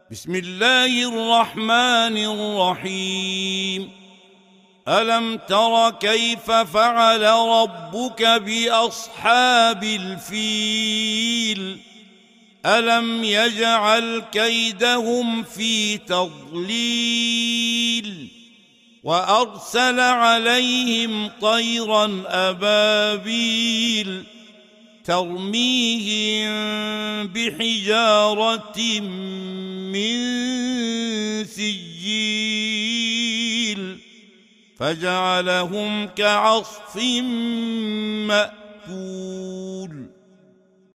بسم الله الرحمن الرحيم. ألم تر كيف فعل ربك بأصحاب الفيل؟ ألم يجعل كيدهم في تضليل وأرسل عليهم طيرا أبابيل ترميهم بحجارة من سجيل فجعلهم كعصف مأكول.